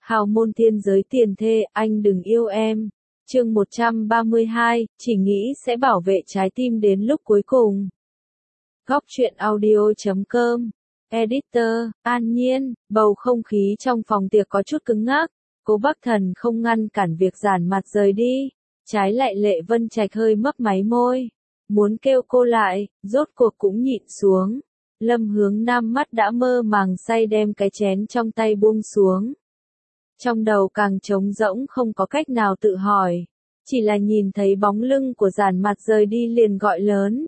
Hào môn thiên giới tiền thê, anh đừng yêu em. Chương 132, chỉ nghĩ sẽ bảo vệ trái tim đến lúc cuối cùng. Góc truyện audio.com. Editor, An Nhiên. Bầu không khí trong phòng tiệc có chút cứng ngắc. Cố Bắc Thần không ngăn cản việc Giản Mặt rời đi. Trái lại Lệ Vân Trạch hơi mấp máy môi. Muốn kêu cô lại, rốt cuộc cũng nhịn xuống. Lâm Hướng Nam mắt đã mơ màng say đem cái chén trong tay buông xuống. Trong đầu càng trống rỗng không có cách nào tự hỏi. Chỉ là nhìn thấy bóng lưng của Giản Mặt rời đi liền gọi lớn.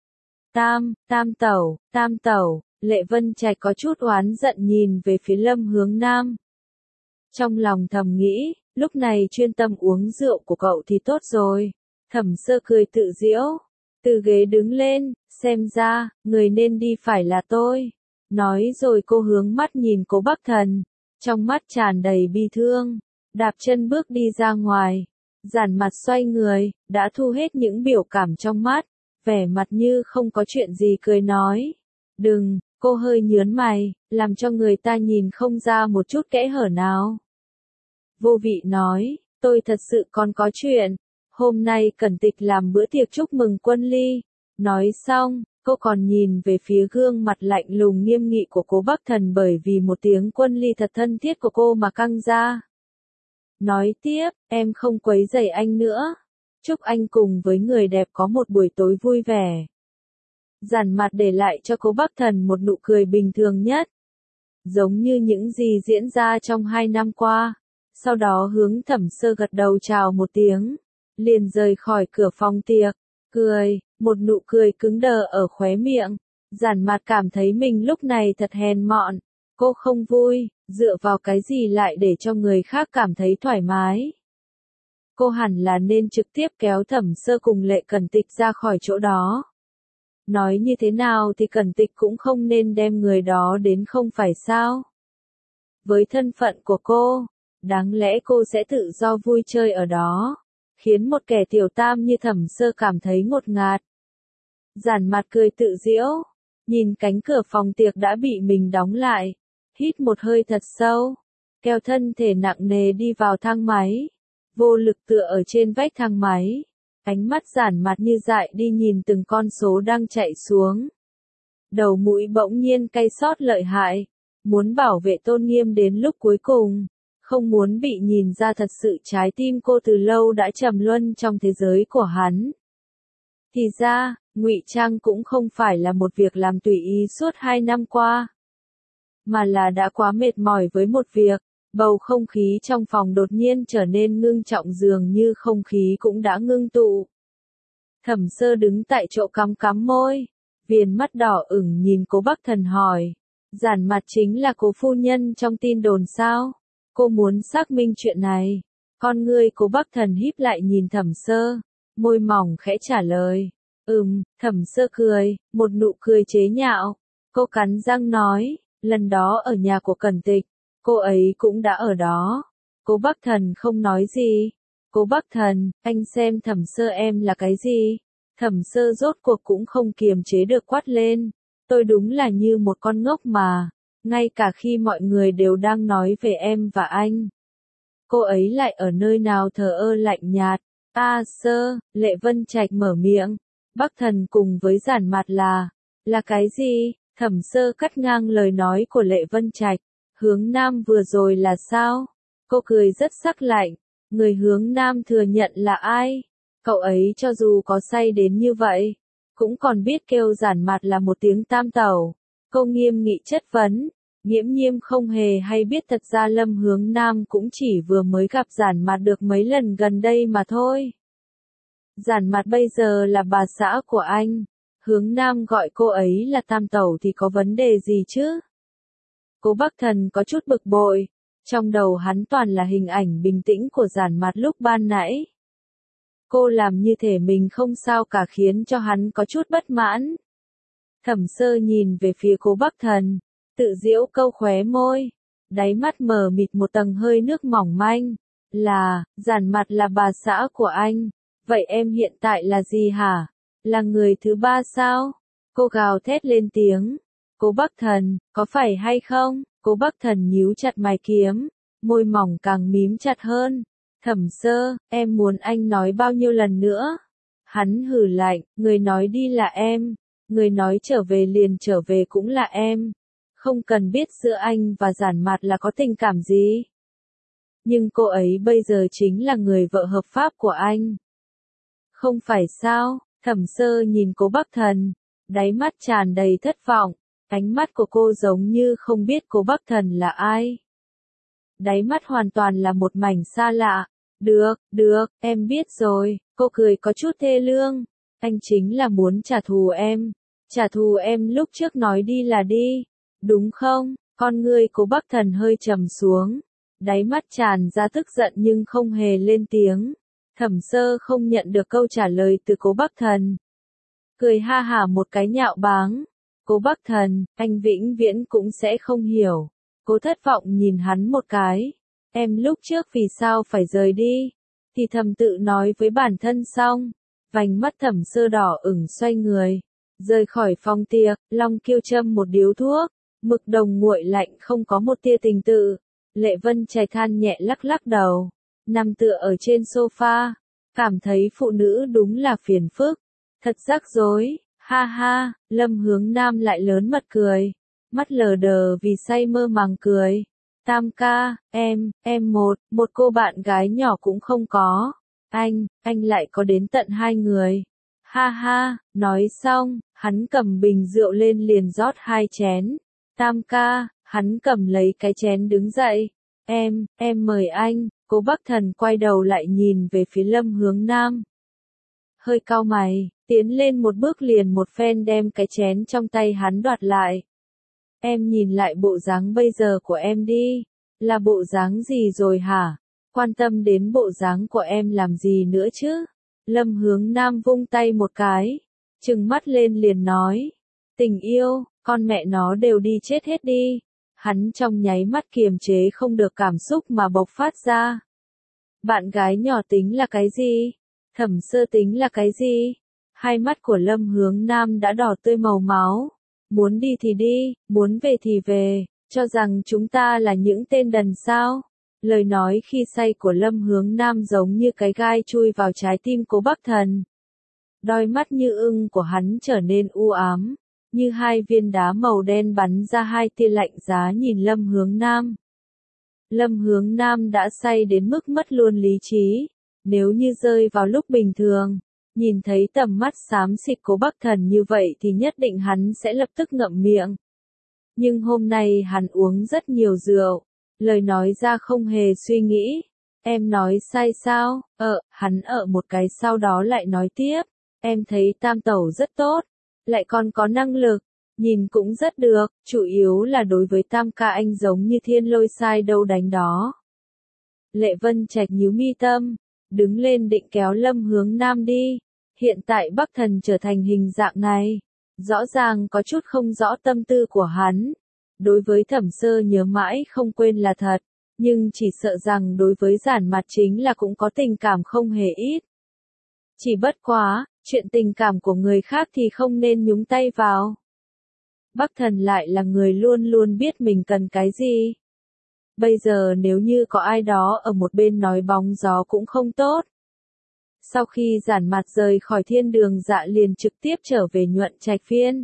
Tam tẩu, Lệ Vân Trạch có chút oán giận nhìn về phía Lâm Hướng Nam. Trong lòng thầm nghĩ, lúc này chuyên tâm uống rượu của cậu thì tốt rồi. Thẩm Sơ cười tự giễu, từ ghế đứng lên, xem ra, người nên đi phải là tôi. Nói rồi cô hướng mắt nhìn Cố Bắc Thần, trong mắt tràn đầy bi thương, đạp chân bước đi ra ngoài. Giản Mặt xoay người, đã thu hết những biểu cảm trong mắt, vẻ mặt như không có chuyện gì cười nói. Đừng, cô hơi nhớn mày, làm cho người ta nhìn không ra một chút kẽ hở nào. Vô vị nói, tôi thật sự còn có chuyện, hôm nay Cẩn Tịch làm bữa tiệc chúc mừng Quân Ly. Nói xong, cô còn nhìn về phía gương mặt lạnh lùng nghiêm nghị của Cố Bắc Thần bởi vì một tiếng Quân Ly thật thân thiết của cô mà căng ra. Nói tiếp, em không quấy rầy anh nữa. Chúc anh cùng với người đẹp có một buổi tối vui vẻ. Giản Mặt để lại cho Cố Bắc Thần một nụ cười bình thường nhất. Giống như những gì diễn ra trong 2 năm qua. Sau đó hướng Thẩm Sơ gật đầu chào một tiếng. Liền rời khỏi cửa phòng tiệc. Cười, một nụ cười cứng đờ ở khóe miệng. Giản Mặt cảm thấy mình lúc này thật hèn mọn. Cô không vui, dựa vào cái gì lại để cho người khác cảm thấy thoải mái. Cô hẳn là nên trực tiếp kéo Thẩm Sơ cùng Lệ Cẩn Tịch ra khỏi chỗ đó. Nói như thế nào thì Cẩn Tịch cũng không nên đem người đó đến không phải sao? Với thân phận của cô, đáng lẽ cô sẽ tự do vui chơi ở đó, khiến một kẻ tiểu tam như Thẩm Sơ cảm thấy ngột ngạt. Giản Mặt cười tự giễu, nhìn cánh cửa phòng tiệc đã bị mình đóng lại, hít một hơi thật sâu, kéo thân thể nặng nề đi vào thang máy, vô lực tựa ở trên vách thang máy, ánh mắt Giản Mặt như dại đi nhìn từng con số đang chạy xuống. Đầu mũi bỗng nhiên cay xót lợi hại, muốn bảo vệ tôn nghiêm đến lúc cuối cùng, không muốn bị nhìn ra thật sự trái tim cô từ lâu đã trầm luân trong thế giới của hắn. Thì ra, ngụy trang cũng không phải là một việc làm tùy ý suốt 2 năm qua, mà là đã quá mệt mỏi với một việc. Bầu không khí trong phòng đột nhiên trở nên ngưng trọng dường như không khí cũng đã ngưng tụ. Thẩm Sơ đứng tại chỗ cắm môi, viền mắt đỏ ửng nhìn Cố Bắc Thần hỏi. Giản Mặt chính là Cố phu nhân trong tin đồn sao? Cô muốn xác minh chuyện này. Con ngươi Cố Bắc Thần híp lại nhìn Thẩm Sơ, môi mỏng khẽ trả lời. Thẩm Sơ cười, một nụ cười chế nhạo. Cô cắn răng nói, lần đó ở nhà của Cẩn Tịch, cô ấy cũng đã ở đó. Cố Bắc Thần không nói gì. Cố Bắc Thần, anh xem Thẩm Sơ em là cái gì? Thẩm Sơ rốt cuộc cũng không kiềm chế được quát lên. Tôi đúng là như một con ngốc mà. Ngay cả khi mọi người đều đang nói về em và anh, cô ấy lại ở nơi nào thờ ơ lạnh nhạt. Sơ, Lệ Vân Trạch mở miệng. Bắc Thần cùng với Giản Mặt là cái gì? Thẩm Sơ cắt ngang lời nói của Lệ Vân Trạch. Hướng Nam vừa rồi là sao? Cô cười rất sắc lạnh. Người Hướng Nam thừa nhận là ai? Cậu ấy cho dù có say đến như vậy, cũng còn biết kêu Giản Mặt là một tiếng tam tẩu. Cô nghiêm nghị chất vấn. Nghiễm Nhiên không hề hay biết thật ra Lâm Hướng Nam cũng chỉ vừa mới gặp Giản Mặt được mấy lần gần đây mà thôi. Giản Mặt bây giờ là bà xã của anh. Hướng Nam gọi cô ấy là tam tẩu thì có vấn đề gì chứ? Cố Bắc Thần có chút bực bội. Trong đầu hắn toàn là hình ảnh bình tĩnh của Giản Mặt lúc ban nãy. Cô làm như thể mình không sao cả khiến cho hắn có chút bất mãn. Thẩm Sơ nhìn về phía Cố Bắc Thần, tự giễu câu khóe môi, đáy mắt mờ mịt một tầng hơi nước mỏng manh. Giản Mặt là bà xã của anh. Vậy em hiện tại là gì hả? Là người thứ ba sao? Cô gào thét lên tiếng. Cố Bắc Thần, có phải hay không? Cố Bắc Thần nhíu chặt mày kiếm. môi mỏng càng mím chặt hơn. Thẩm Sơ, em muốn anh nói bao nhiêu lần nữa? Hắn hừ lạnh, người nói đi là em, người nói trở về liền trở về cũng là em. Không cần biết giữa anh và Giản Mạt là có tình cảm gì. Nhưng cô ấy bây giờ chính là người vợ hợp pháp của anh. Không phải sao? Thẩm Sơ nhìn Cố Bắc Thần, đáy mắt tràn đầy thất vọng, ánh mắt của cô giống như không biết Cố Bắc Thần là ai. Đáy mắt hoàn toàn là một mảnh xa lạ. Được, em biết rồi, cô cười có chút thê lương. Anh chính là muốn trả thù em. Trả thù em lúc trước nói đi là đi. Đúng không? Con ngươi Cố Bắc Thần hơi trầm xuống. Đáy mắt tràn ra tức giận nhưng không hề lên tiếng. Thẩm Sơ không nhận được câu trả lời từ Cố Bắc Thần. Cười ha hả một cái nhạo báng. Cố Bắc Thần, anh vĩnh viễn cũng sẽ không hiểu. Cố thất vọng nhìn hắn một cái. Em lúc trước vì sao phải rời đi? Thì thầm tự nói với bản thân xong. Vành mắt Thẩm Sơ đỏ ửng xoay người. Rời khỏi phòng tiệc, Long Kiêu châm một điếu thuốc. Mực đồng nguội lạnh không có một tia tình tự. Lệ Vân Trạch than nhẹ lắc lắc đầu. Nằm tựa ở trên sofa. Cảm thấy phụ nữ đúng là phiền phức. Thật rắc rối. Ha ha, Lâm Hướng Nam lại lớn mật cười. Mắt lờ đờ vì say mơ màng cười. Tam ca, em một cô bạn gái nhỏ cũng không có. Anh lại có đến tận 2 người. Ha ha, nói xong, hắn cầm bình rượu lên liền rót 2 chén. Tam ca, hắn cầm lấy cái chén đứng dậy. Em mời anh. Cố Bắc Thần quay đầu lại nhìn về phía Lâm Hướng Nam. Hơi cau mày, tiến lên một bước liền một phen đem cái chén trong tay hắn đoạt lại. Em nhìn lại bộ dáng bây giờ của em đi. Là bộ dáng gì rồi hả? Quan tâm đến bộ dáng của em làm gì nữa chứ? Lâm Hướng Nam vung tay một cái. Trừng mắt lên liền nói. Tình yêu, con mẹ nó đều đi chết hết đi. Hắn trong nháy mắt kiềm chế không được cảm xúc mà bộc phát ra. Bạn gái nhỏ tính là cái gì? Thẩm Sơ tính là cái gì? Hai mắt của Lâm Hướng Nam đã đỏ tươi màu máu. Muốn đi thì đi, muốn về thì về, cho rằng chúng ta là những tên đần sao? Lời nói khi say của Lâm Hướng Nam giống như cái gai chui vào trái tim Cố Bắc Thần. Đôi mắt như ưng của hắn trở nên u ám, như 2 viên đá màu đen bắn ra 2 tia lạnh giá nhìn Lâm Hướng Nam. Lâm Hướng Nam đã say đến mức mất luôn lý trí, nếu như rơi vào lúc bình thường, nhìn thấy tầm mắt xám xịt Cố Bắc Thần như vậy thì nhất định hắn sẽ lập tức ngậm miệng. Nhưng hôm nay hắn uống rất nhiều rượu, lời nói ra không hề suy nghĩ. Em nói sai sao? Hắn một cái sau đó lại nói tiếp. Em thấy Tam Tẩu rất tốt, lại còn có năng lực, nhìn cũng rất được, chủ yếu là đối với Tam ca anh giống như thiên lôi sai đâu đánh đó. Lệ Vân Trạch nhíu mi tâm, đứng lên định kéo Lâm Hướng Nam đi. Hiện tại Bắc Thần trở thành hình dạng này, rõ ràng có chút không rõ tâm tư của hắn. Đối với Thẩm Sơ nhớ mãi không quên là thật, nhưng chỉ sợ rằng đối với Giản Mạt chính là cũng có tình cảm không hề ít. Chỉ bất quá, chuyện tình cảm của người khác thì không nên nhúng tay vào. Bắc Thần lại là người luôn luôn biết mình cần cái gì. Bây giờ nếu như có ai đó ở một bên nói bóng gió cũng không tốt. Sau khi Giản Mạt rời khỏi Thiên Đường Dạ liền trực tiếp trở về Nhuận Trạch Viên.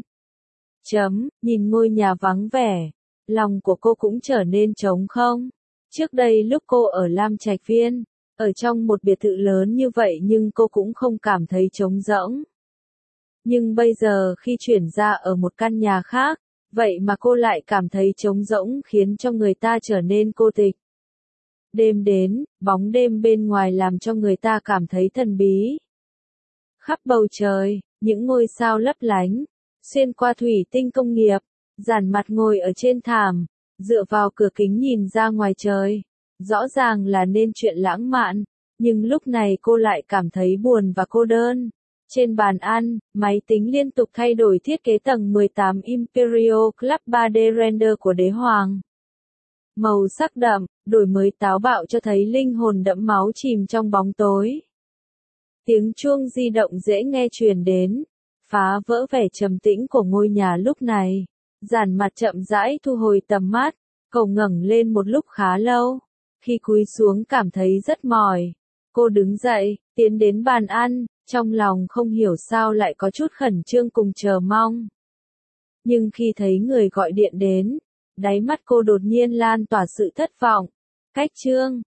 Nhìn ngôi nhà vắng vẻ, lòng của cô cũng trở nên trống không. Trước đây lúc cô ở Lam Trạch Viên, ở trong một biệt thự lớn như vậy nhưng cô cũng không cảm thấy trống rỗng. Nhưng bây giờ khi chuyển ra ở một căn nhà khác, vậy mà cô lại cảm thấy trống rỗng khiến cho người ta trở nên cô tịch. Đêm đến, bóng đêm bên ngoài làm cho người ta cảm thấy thần bí. Khắp bầu trời, những ngôi sao lấp lánh, xuyên qua thủy tinh công nghiệp, Giản Mạt ngồi ở trên thảm, dựa vào cửa kính nhìn ra ngoài trời. Rõ ràng là nên chuyện lãng mạn, nhưng lúc này cô lại cảm thấy buồn và cô đơn. Trên bàn ăn, máy tính liên tục thay đổi thiết kế tầng 18 Imperial Club 3D Render của đế hoàng. Màu sắc đậm, đổi mới táo bạo cho thấy linh hồn đẫm máu chìm trong bóng tối. Tiếng chuông di động dễ nghe truyền đến, phá vỡ vẻ trầm tĩnh của ngôi nhà lúc này. Giản Mạt chậm rãi thu hồi tầm mắt, cậu ngẩng lên một lúc khá lâu. Khi cúi xuống cảm thấy rất mỏi. Cô đứng dậy, tiến đến bàn ăn, trong lòng không hiểu sao lại có chút khẩn trương cùng chờ mong. Nhưng khi thấy người gọi điện đến, đáy mắt cô đột nhiên lan tỏa sự thất vọng. Cách Trương,